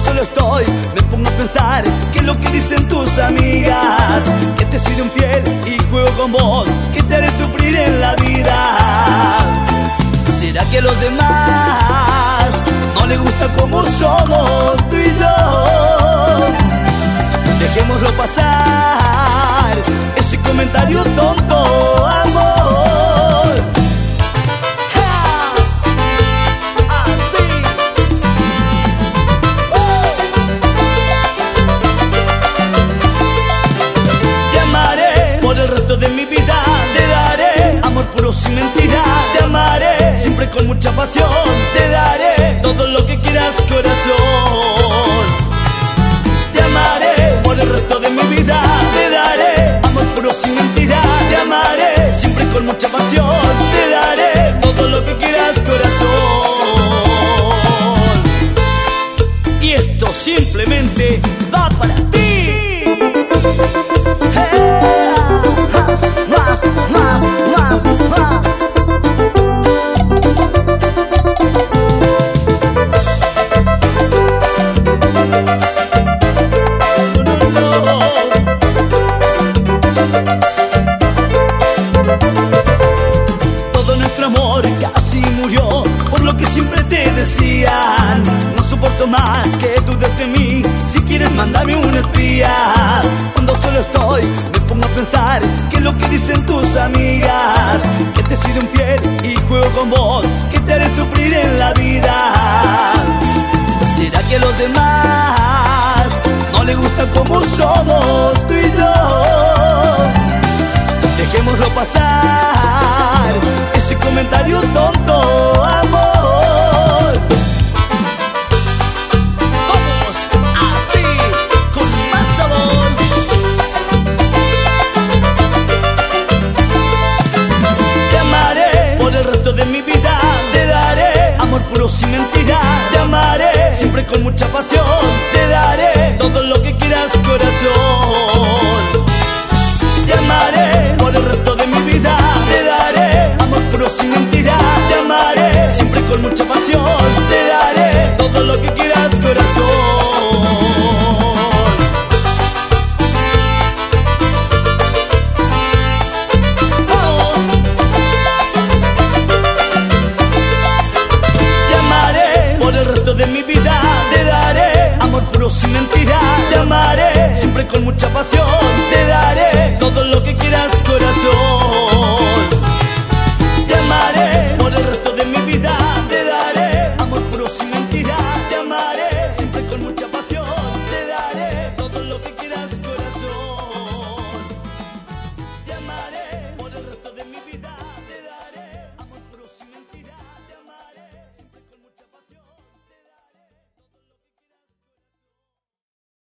solo estoy, me pongo a pensar qué es lo que dicen tus amigas, que te he sido infiel y juego con vos, que te haré sufrir en la vida. ¿Será que a los demás no les gusta como somos tú y yo? Dejémoslo pasar, ese comentario tonto, amor. Así. Te amaré por el resto de mi vida, te daré amor puro sin mentira. Te amaré siempre con mucha pasión, te daré todo lo que quieras, corazón. Te amaré por el resto de mi vida, te daré amor puro sin mentira. Te amaré siempre con mucha pasión, te daré todo lo que quieras, corazón. Y esto simplemente va para ti. Más, más, más, más. Todo nuestro amor casi murió, por lo que siempre te decían. No soporto más que dudes de mí, si quieres mándame un espía. Cuando solo estoy, me pongo a pensar qué es lo que dicen tus amigas, que te he sido infiel y juego con vos, que te haré sufrir en la vida. ¿Será que a los demás no les gusta como somos tú y yo? Dejémoslo pasar, ese comentario tonto, amor. Vamos así, con más sabor. Te amaré por el resto de mi vida, te daré amor puro sin mentira. Te amaré siempre con mucha pasión, te daré todo lo que quieras, corazón. Te amaré por el resto de mi vida, te daré amor puro sin mentira. Te amaré siempre con mucha pasión, te daré todo lo que quieras, corazón. Vamos. Te amaré por el resto de mi vida, te daré amor puro sin mentira. Te amaré siempre con mucha pasión,